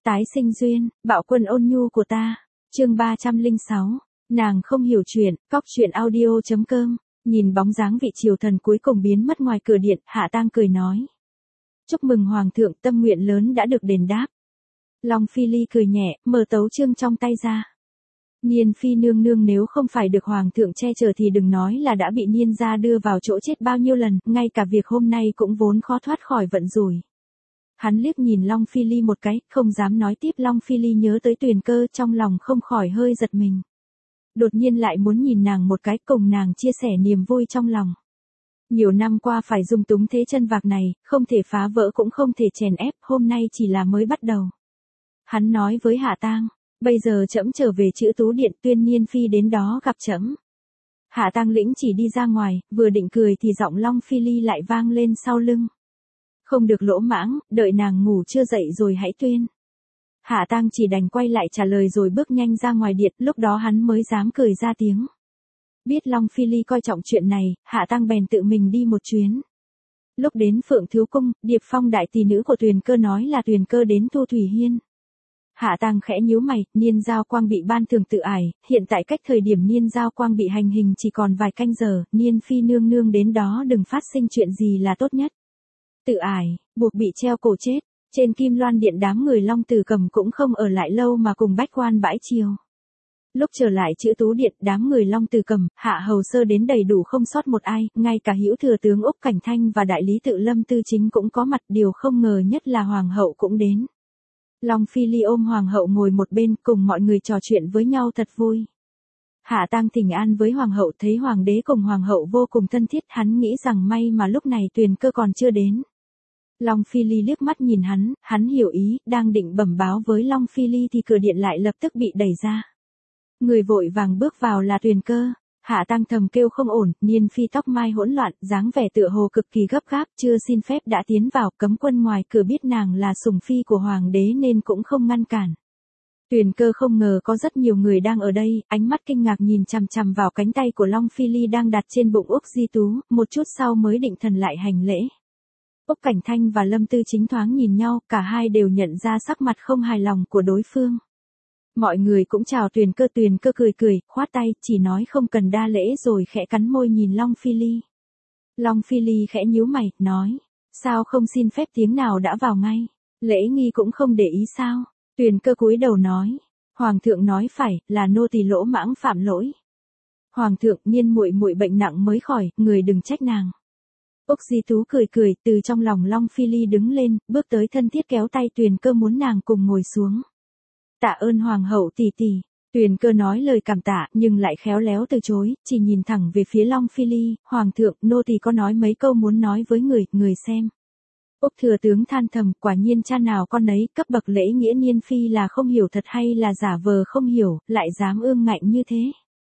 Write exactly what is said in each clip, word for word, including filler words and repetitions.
Tái sinh duyên, bạo quân ôn nhu của ta. Chương ba trăm lẻ sáu. Nàng không hiểu chuyện, cóc truyện audio.com. Nhìn bóng dáng vị triều thần cuối cùng biến mất ngoài cửa điện, Hạ Tang cười nói: "Chúc mừng hoàng thượng, tâm nguyện lớn đã được đền đáp." Long Phi Ly cười nhẹ, mở tấu chương trong tay ra. Niên phi nương nương nếu không phải được hoàng thượng che chở thì đừng nói là đã bị Niên gia đưa vào chỗ chết bao nhiêu lần, ngay cả việc hôm nay cũng vốn khó thoát khỏi vận rủi. Hắn liếc nhìn Long Phi Ly một cái, không dám nói tiếp. Long Phi Ly nhớ tới Tuyền Cơ, trong lòng không khỏi hơi giật mình. Đột nhiên lại muốn nhìn nàng một cái, cùng nàng chia sẻ niềm vui trong lòng. Nhiều năm qua phải dung túng thế chân vạc này, không thể phá vỡ cũng không thể chèn ép, hôm nay chỉ là mới bắt đầu. Hắn nói với Hạ Tang: "Bây giờ trẫm trở về Chữ Tú Điện, tuyên Niên phi đến đó gặp trẫm." Hạ Tang lĩnh chỉ đi ra ngoài, vừa định cười thì giọng Long Phi Ly lại vang lên sau lưng: "Không được lỗ mãng, đợi nàng ngủ chưa dậy rồi hãy tuyên." Hạ Tang chỉ đành quay lại trả lời rồi bước nhanh ra ngoài điện, lúc đó hắn mới dám cười ra tiếng. Biết Long Phi Ly coi trọng chuyện này, Hạ Tang bèn tự mình đi một chuyến. Lúc đến Phượng Thiếu Cung, Điệp Phong đại tỷ nữ của Tuyền Cơ nói là Tuyền Cơ đến Thu Thủy Hiên. Hạ Tang khẽ nhíu mày, Niên Giao Quang bị ban thưởng tự ải, hiện tại cách thời điểm Niên Giao Quang bị hành hình chỉ còn vài canh giờ, Niên phi nương nương đến đó đừng phát sinh chuyện gì là tốt nhất. Tự ải, buộc bị treo cổ chết. Trên Kim Loan Điện đám người Long Tử Cầm cũng không ở lại lâu mà cùng bách quan bãi chiều. Lúc trở lại Chữ Tú Điện, đám người Long Tử Cầm, Hạ Hầu Sơ đến đầy đủ không sót một ai, ngay cả Hữu Thừa tướng Úc Cảnh Thanh và đại lý tự Lâm Tư Chính cũng có mặt, điều không ngờ nhất là hoàng hậu cũng đến. Long Phi Ly ôm hoàng hậu ngồi một bên, cùng mọi người trò chuyện với nhau thật vui. Hạ Tang thỉnh an với hoàng hậu, thấy hoàng đế cùng hoàng hậu vô cùng thân thiết, hắn nghĩ rằng may mà lúc này Tuyền Cơ còn chưa đến. Long Phi Ly liếc mắt nhìn hắn, hắn hiểu ý, đang định bẩm báo với Long Phi Ly thì cửa điện lại lập tức bị đẩy ra. Người vội vàng bước vào là Tuyền Cơ. Hạ Tang thầm kêu không ổn, Niên phi tóc mai hỗn loạn, dáng vẻ tựa hồ cực kỳ gấp gáp, chưa xin phép đã tiến vào, cấm quân ngoài cửa biết nàng là sủng phi của hoàng đế nên cũng không ngăn cản. Tuyền Cơ không ngờ có rất nhiều người đang ở đây, ánh mắt kinh ngạc nhìn chằm chằm vào cánh tay của Long Phi Ly đang đặt trên bụng Úc Di Tú, một chút sau mới định thần lại hành lễ. Úc Cảnh Thanh và Lâm Tư Chính thoáng nhìn nhau, cả hai đều nhận ra sắc mặt không hài lòng của đối phương. Mọi người cũng chào Tuyền Cơ, Tuyền Cơ cười cười, khoát tay, chỉ nói không cần đa lễ rồi khẽ cắn môi nhìn Long Phi Ly. Long Phi Ly khẽ nhíu mày, nói: "Sao không xin phép tiếng nào đã vào ngay? Lễ nghi cũng không để ý sao?" Tuyền Cơ cúi đầu nói: "Hoàng thượng nói phải, là nô tỳ lỗ mãng phạm lỗi. Hoàng thượng, Niên muội muội bệnh nặng mới khỏi, người đừng trách nàng." Úc Di Tú cười cười, từ trong lòng Long Phi Ly đứng lên, bước tới thân thiết kéo tay Tuyền Cơ muốn nàng cùng ngồi xuống. "Tạ ơn hoàng hậu tỷ tỷ." Tuyền Cơ nói lời cảm tạ, nhưng lại khéo léo từ chối, chỉ nhìn thẳng về phía Long Phi Ly: "Hoàng thượng, nô tỳ có nói mấy câu muốn nói với người, người xem." Úc thừa tướng than thầm, quả nhiên cha nào con nấy, cấp bậc lễ nghĩa Niên phi là không hiểu thật hay là giả vờ không hiểu, lại dám ương ngạnh như thế.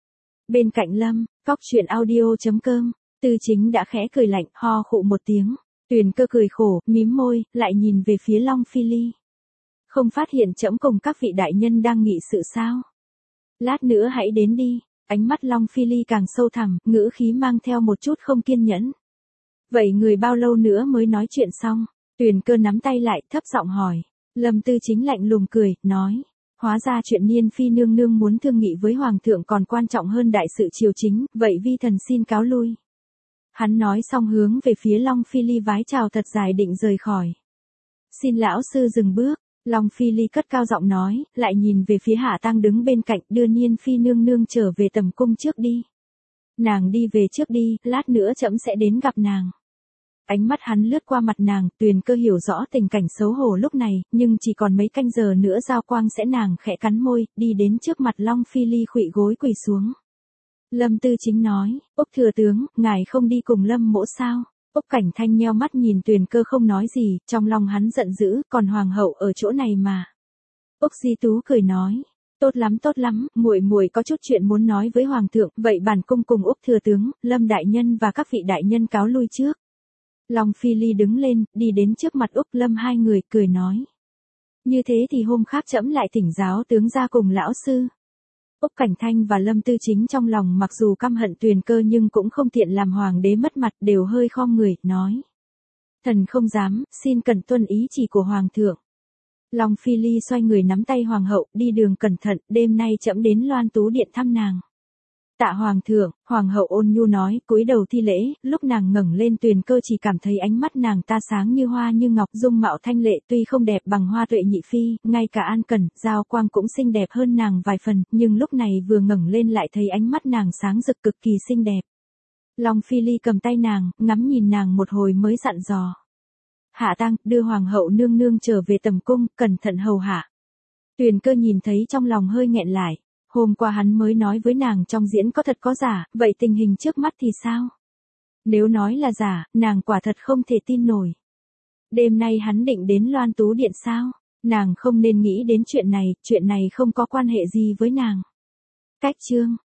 Bên cạnh Lâm, cóc truyện audio.com, Tư Chính đã khẽ cười lạnh, ho khụ một tiếng. Tuyền Cơ cười khổ, mím môi, lại nhìn về phía Long Phi Ly. "Không phát hiện trẫm cùng các vị đại nhân đang nghị sự sao? Lát nữa hãy đến đi." Ánh mắt Long Phi Ly càng sâu thẳm, ngữ khí mang theo một chút không kiên nhẫn. "Vậy người bao lâu nữa mới nói chuyện xong?" Tuyền Cơ nắm tay lại, thấp giọng hỏi. Lâm Tư Chính lạnh lùng cười, nói: "Hóa ra chuyện Niên phi nương nương muốn thương nghị với hoàng thượng còn quan trọng hơn đại sự triều chính, vậy vi thần xin cáo lui." Hắn nói xong hướng về phía Long Phi Ly vái chào thật dài định rời khỏi. "Xin lão sư dừng bước." Long Phi Ly cất cao giọng nói, lại nhìn về phía Hạ Tang đứng bên cạnh, "Đưa Niên phi nương nương trở về tầm cung trước đi. Nàng đi về trước đi, lát nữa trẫm sẽ đến gặp nàng." Ánh mắt hắn lướt qua mặt nàng, Tuyền Cơ hiểu rõ tình cảnh xấu hổ lúc này, nhưng chỉ còn mấy canh giờ nữa giao quang sẽ, nàng khẽ cắn môi, đi đến trước mặt Long Phi Ly khuỵu gối quỳ xuống. Lâm Tư Chính nói: "Úc thừa tướng, ngài không đi cùng Lâm mỗ sao?" Úc Cảnh Thanh nheo mắt nhìn Tuyền Cơ không nói gì, trong lòng hắn giận dữ, còn hoàng hậu ở chỗ này mà. Úc Di Tú cười nói: "Tốt lắm tốt lắm, muội muội có chút chuyện muốn nói với hoàng thượng, vậy bản cung cùng Úc thừa tướng, Lâm đại nhân và các vị đại nhân cáo lui trước." Long Phi Ly đứng lên, đi đến trước mặt Úc Lâm hai người, cười nói: "Như thế thì hôm khác trẫm lại thỉnh giáo tướng ra cùng lão sư." Úc Cảnh Thanh và Lâm Tư Chính trong lòng mặc dù căm hận Tuyền Cơ nhưng cũng không tiện làm hoàng đế mất mặt, đều hơi khom người, nói: "Thần không dám, xin cần tuân ý chỉ của hoàng thượng." Long Phi Ly xoay người nắm tay hoàng hậu, đi đường cẩn thận, đêm nay trẫm đến Loan Tú Điện thăm nàng. Tạ hoàng thượng, hoàng hậu ôn nhu nói, cúi đầu thi lễ, lúc nàng ngẩng lên Tuyền Cơ chỉ cảm thấy ánh mắt nàng ta sáng như hoa như ngọc, dung mạo thanh lệ, tuy không đẹp bằng Hoa Tuệ nhị phi, ngay cả An Cẩn, Giao Quang cũng xinh đẹp hơn nàng vài phần, nhưng lúc này vừa ngẩng lên lại thấy ánh mắt nàng sáng rực cực kỳ xinh đẹp. Long Phi Ly cầm tay nàng, ngắm nhìn nàng một hồi mới dặn dò. Hạ Tang, đưa hoàng hậu nương nương trở về tầm cung, cẩn thận hầu hạ. Tuyền Cơ nhìn thấy trong lòng hơi nghẹn lại. Hôm qua hắn mới nói với nàng trong diễn có thật có giả, vậy tình hình trước mắt thì sao? Nếu nói là giả, nàng quả thật không thể tin nổi. Đêm nay hắn định đến Loan Tú Điện sao? Nàng không nên nghĩ đến chuyện này, chuyện này không có quan hệ gì với nàng. Cách chương